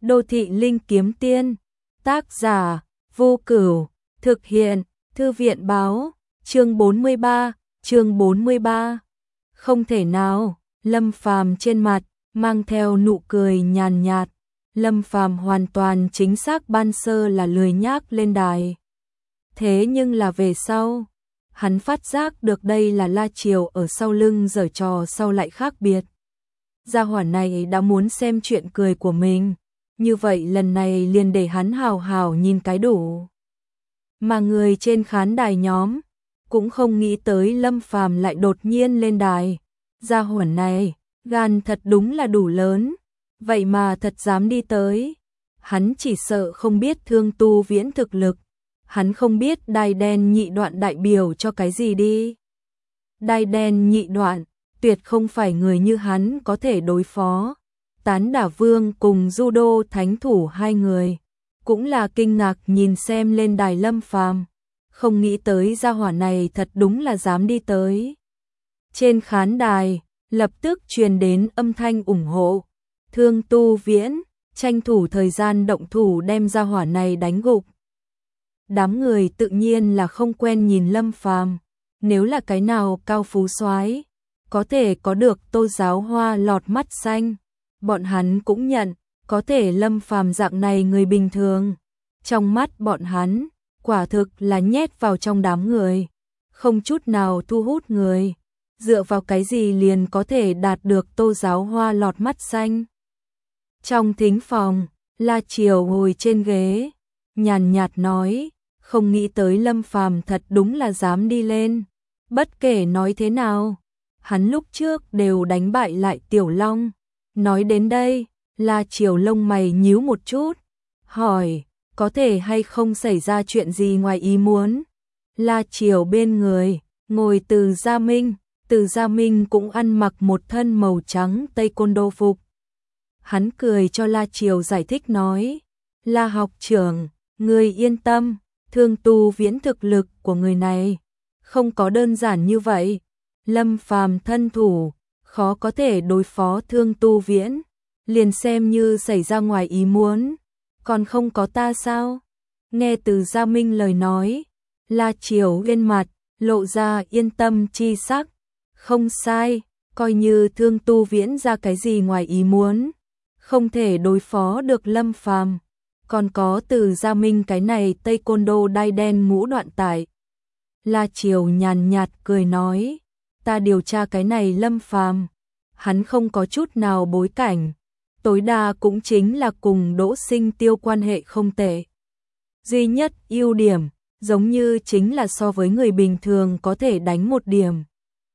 Đô thị linh kiếm tiên. Tác giả Vô Cửu. Thực hiện Thư viện báo. Chương 43. Không thể nào. Lâm Phàm trên mặt mang theo nụ cười nhàn nhạt. Lâm Phàm hoàn toàn chính xác ban sơ là lười nhác lên đài. Thế nhưng là về sau, hắn phát giác được đây là La Triều ở sau lưng giở trò sau lại khác biệt. Gia hỏa này đã muốn xem chuyện cười của mình, như vậy lần này liền để hắn hào hào nhìn cái đủ. Mà người trên khán đài nhóm cũng không nghĩ tới Lâm Phàm lại đột nhiên lên đài. Gia hỏa này, gan thật đúng là đủ lớn, vậy mà thật dám đi tới. Hắn chỉ sợ không biết Thương Tu Viễn thực lực, hắn không biết đai đen nhị đoạn đại biểu cho cái gì đi. Đai đen nhị đoạn, tuyệt không phải người như hắn có thể đối phó. Tán Đả Vương cùng Judo Thánh Thủ hai người cũng là kinh ngạc nhìn xem lên đài Lâm Phàm, không nghĩ tới gia hỏa này thật đúng là dám đi tới. Trên khán đài lập tức truyền đến âm thanh ủng hộ. Thương Tu Viễn tranh thủ thời gian động thủ đem gia hỏa này đánh gục. Đám người tự nhiên là không quen nhìn Lâm Phàm, nếu là cái nào cao phú soái có thể có được Tô Giáo Hoa lọt mắt xanh, bọn hắn cũng nhận. Có thể Lâm Phàm dạng này người bình thường, trong mắt bọn hắn quả thực là nhét vào trong đám người, không chút nào thu hút người. Dựa vào cái gì liền có thể đạt được Tô Giáo Hoa lọt mắt xanh? Trong thính phòng, La Triều ngồi trên ghế, nhàn nhạt nói, không nghĩ tới Lâm Phàm thật đúng là dám đi lên. Bất kể nói thế nào, hắn lúc trước đều đánh bại lại Tiểu Long. Nói đến đây, La Triều lông mày nhíu một chút, hỏi, có thể hay không xảy ra chuyện gì ngoài ý muốn? La Triều bên người ngồi Từ Gia Minh. Từ Gia Minh cũng ăn mặc một thân màu trắng taekwondo phục. Hắn cười cho La Triều giải thích nói, La học trưởng, người yên tâm, Thương Tu Viễn thực lực của người này không có đơn giản như vậy. Lâm Phàm thân thủ, khó có thể đối phó Thương Tu Viễn, liền xem như xảy ra ngoài ý muốn, còn không có ta sao? Nghe Từ Gia Minh lời nói, La Triều lên mặt lộ ra yên tâm chi sắc. Không sai, coi như Thương Tu Viễn ra cái gì ngoài ý muốn, không thể đối phó được Lâm Phàm, còn có Từ Gia Minh cái này taekwondo đai đen mũ đoạn tải. La Triều nhàn nhạt cười nói, ta điều tra cái này Lâm Phàm, hắn không có chút nào bối cảnh, tối đa cũng chính là cùng Đỗ Sinh Tiêu quan hệ không tệ. Duy nhất ưu điểm, giống như chính là so với người bình thường có thể đánh một điểm.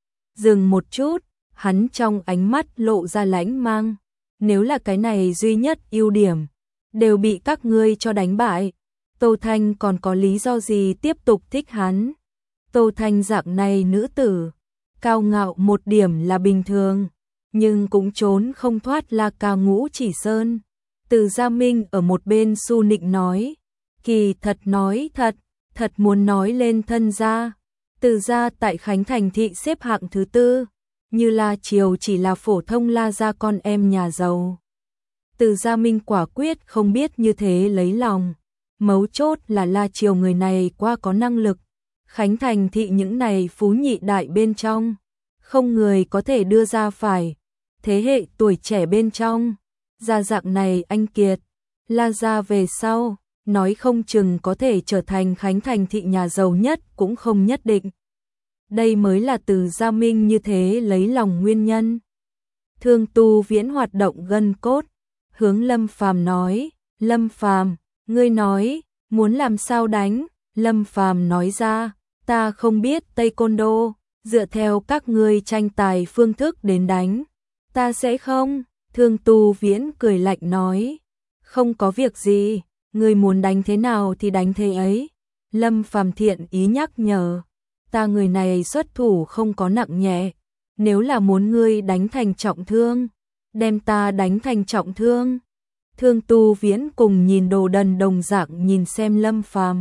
Dừng một chút, hắn trong ánh mắt lộ ra lãnh mang. Nếu là cái này duy nhất ưu điểm, đều bị các ngươi cho đánh bại, Tô Thanh còn có lý do gì tiếp tục thích hắn? Tô Thanh dạng này nữ tử, cao ngạo một điểm là bình thường, nhưng cũng trốn không thoát La Ca Ngũ Chỉ Sơn. Từ Gia Minh ở một bên su nịnh nói, kỳ thật nói thật muốn nói lên thân gia. Từ gia tại Khánh Thành thị xếp hạng thứ 4, như La Triều chỉ là phổ thông La gia con em nhà giàu. Từ Gia Minh quả quyết không biết như thế lấy lòng, mấu chốt là La Triều người này quá có năng lực. Khánh Thành thị những này phú nhị đại bên trong, không người có thể đưa ra phải. Thế hệ tuổi trẻ bên trong, gia dạng này anh kiệt, La gia về sau, nói không chừng có thể trở thành Khánh Thành thị nhà giàu nhất cũng không nhất định. Đây mới là Từ Gia Minh như thế lấy lòng nguyên nhân. Thương Tu Viễn hoạt động gân cốt, hướng Lâm Phàm nói, Lâm Phàm, ngươi nói, muốn làm sao đánh? Lâm Phàm nói ra, ta không biết taekwondo, dựa theo các ngươi tranh tài phương thức đến đánh, ta sẽ không. Thương Tu Viễn cười lạnh nói, không có việc gì, ngươi muốn đánh thế nào thì đánh thế ấy. Lâm Phàm thiện ý nhắc nhở, ta người này xuất thủ không có nặng nhẹ, nếu là muốn ngươi đánh thành trọng thương, đem ta đánh thành trọng thương. Thương Tu Viễn cùng nhìn đồ đần đồng dạng nhìn xem Lâm Phàm,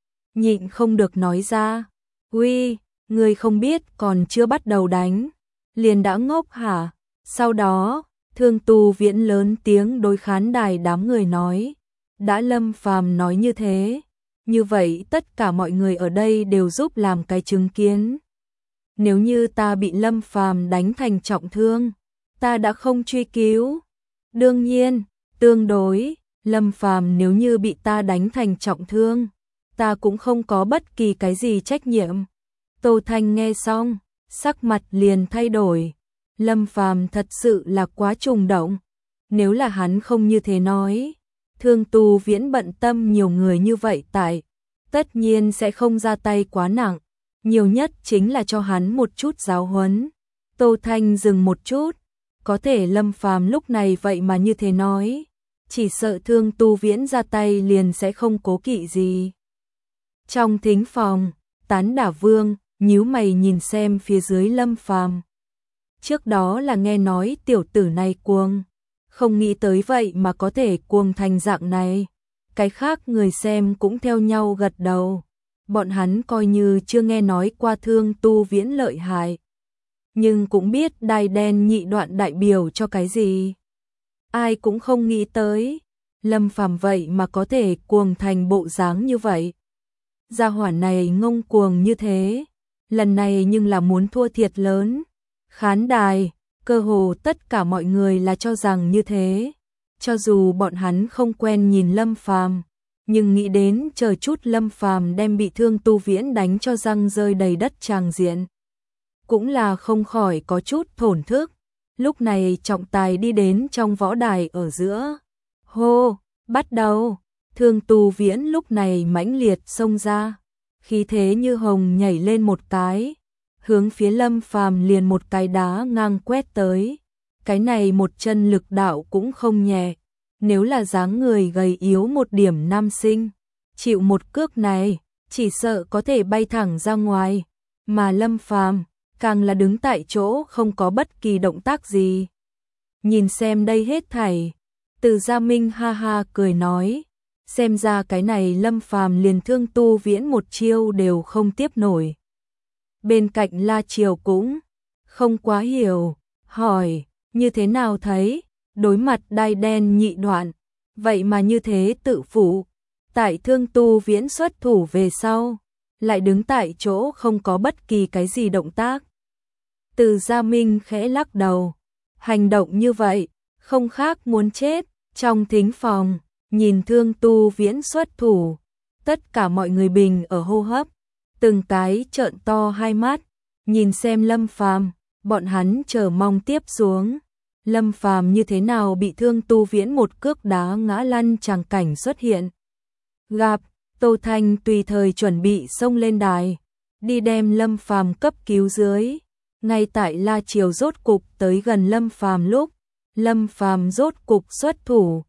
nhịn không được nói ra, uy, ngươi không biết còn chưa bắt đầu đánh, liền đã ngốc hả? Sau đó, Thương Tu Viễn lớn tiếng đối khán đài đám người nói, đã Lâm Phàm nói như thế, như vậy tất cả mọi người ở đây đều giúp làm cái chứng kiến. Nếu như ta bị Lâm Phàm đánh thành trọng thương, ta đã không truy cứu. Đương nhiên, tương đối, Lâm Phàm nếu như bị ta đánh thành trọng thương, ta cũng không có bất kỳ cái gì trách nhiệm. Tô Thanh nghe xong, sắc mặt liền thay đổi. Lâm Phàm thật sự là quá trùng động. Nếu là hắn không như thế nói, Thương Tu Viễn bận tâm nhiều người như vậy tất nhiên sẽ không ra tay quá nặng, nhiều nhất chính là cho hắn một chút giáo huấn. Tô Thanh dừng một chút, có thể Lâm Phàm lúc này vậy mà như thế nói, chỉ sợ Thương Tu Viễn ra tay liền sẽ không cố kỵ gì. Trong thính phòng, Tán Đả Vương nhíu mày nhìn xem phía dưới Lâm Phàm. Trước đó là nghe nói tiểu tử này cuồng, không nghĩ tới vậy mà có thể cuồng thành dạng này. Cái khác người xem cũng theo nhau gật đầu. Bọn hắn coi như chưa nghe nói qua Thương Tu Viễn lợi hại, nhưng cũng biết đai đen nhị đoạn đại biểu cho cái gì. Ai cũng không nghĩ tới, Lâm Phàm vậy mà có thể cuồng thành bộ dáng như vậy. Gia hỏa này ngông cuồng như thế, lần này nhưng là muốn thua thiệt lớn. Khán đài, cơ hồ tất cả mọi người là cho rằng như thế. Cho dù bọn hắn không quen nhìn Lâm Phàm, nhưng nghĩ đến chờ chút Lâm Phàm đem bị Thương Tu Viễn đánh cho răng rơi đầy đất tràng diện, cũng là không khỏi có chút thổn thức. Lúc này trọng tài đi đến trong võ đài ở giữa. Hô, bắt đầu. Thương Tu Viễn lúc này mãnh liệt xông ra, khí thế như hồng nhảy lên một cái, hướng phía Lâm Phàm liền một cái đá ngang quét tới. Cái này một chân lực đạo cũng không nhẹ, nếu là dáng người gầy yếu một điểm nam sinh, chịu một cước này, chỉ sợ có thể bay thẳng ra ngoài, mà Lâm Phàm càng là đứng tại chỗ không có bất kỳ động tác gì. Nhìn xem đây hết thảy, Từ Gia Minh ha ha cười nói, xem ra cái này Lâm Phàm liền Thương Tu Viễn một chiêu đều không tiếp nổi. Bên cạnh La Triều cũng không quá hiểu, hỏi, như thế nào thấy, đối mặt đai đen nhị đoạn, vậy mà như thế tự phụ, tại Thương Tu Viễn xuất thủ về sau, lại đứng tại chỗ không có bất kỳ cái gì động tác. Từ Gia Minh khẽ lắc đầu, hành động như vậy, không khác muốn chết. Trong thính phòng, nhìn Thương Tu Viễn xuất thủ, tất cả mọi người bình ở hô hấp, từng cái trợn to hai mắt, nhìn xem Lâm Phàm, bọn hắn chờ mong tiếp xuống. Lâm Phàm như thế nào bị Thương Tu Viễn một cước đá ngã lăn tràng cảnh xuất hiện. Gặp, Tô Thanh tùy thời chuẩn bị xông lên đài, đi đem Lâm Phàm cấp cứu dưới. Ngay tại La Triều rốt cục tới gần Lâm Phàm lúc, Lâm Phàm rốt cục xuất thủ.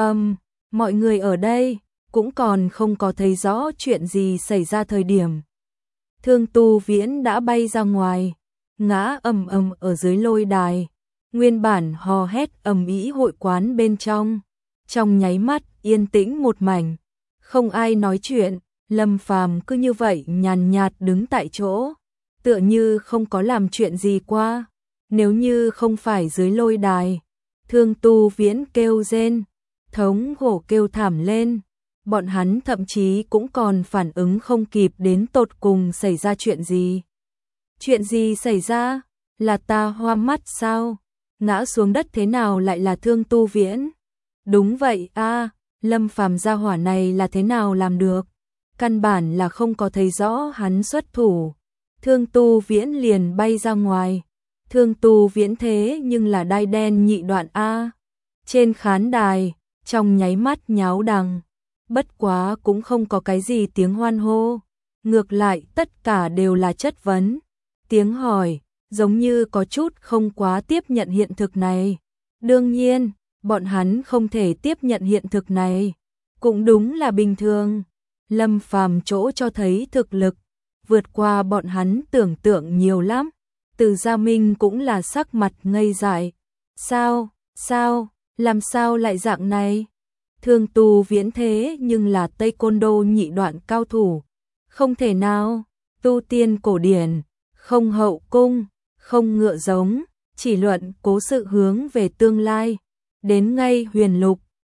Mọi người ở đây cũng còn không có thấy rõ chuyện gì xảy ra thời điểm. Thương Tu Viễn đã bay ra ngoài, ngã ầm ầm ở dưới lôi đài. Nguyên bản hò hét ầm ĩ hội quán bên trong nháy mắt yên tĩnh một mảnh, không ai nói chuyện. Lâm Phàm cứ như vậy nhàn nhạt đứng tại chỗ, tựa như không có làm chuyện gì qua. Nếu như không phải dưới lôi đài, Thương Tu Viễn kêu rên, thống khổ kêu thảm lên, bọn hắn thậm chí cũng còn phản ứng không kịp đến tột cùng xảy ra chuyện gì. Chuyện gì xảy ra? Là ta hoa mắt sao? Ngã xuống đất thế nào lại là Thương Tu Viễn? Đúng vậy a, Lâm Phàm gia hỏa này là thế nào làm được? Căn bản là không có thấy rõ hắn xuất thủ. Thương Tu Viễn liền bay ra ngoài. Thương Tu Viễn thế nhưng là đai đen nhị đoạn a. Trên khán đài, trong nháy mắt nháo đằng. Bất quá cũng không có cái gì tiếng hoan hô. Ngược lại tất cả đều là chất vấn. Tiếng hỏi, giống như có chút không quá tiếp nhận hiện thực này. Đương nhiên, bọn hắn không thể tiếp nhận hiện thực này. Cũng đúng là bình thường. Lâm Phàm chỗ cho thấy thực lực, vượt qua bọn hắn tưởng tượng nhiều lắm. Từ Gia Minh cũng là sắc mặt ngây dại. Sao, làm sao lại dạng này? Thương Tu Viễn thế nhưng là Taekwondo nhị đoạn cao thủ. Không thể nào, tu tiên cổ điển, không hậu cung, không ngựa giống, chỉ luận cố sự hướng về tương lai. Đến ngay huyền lục,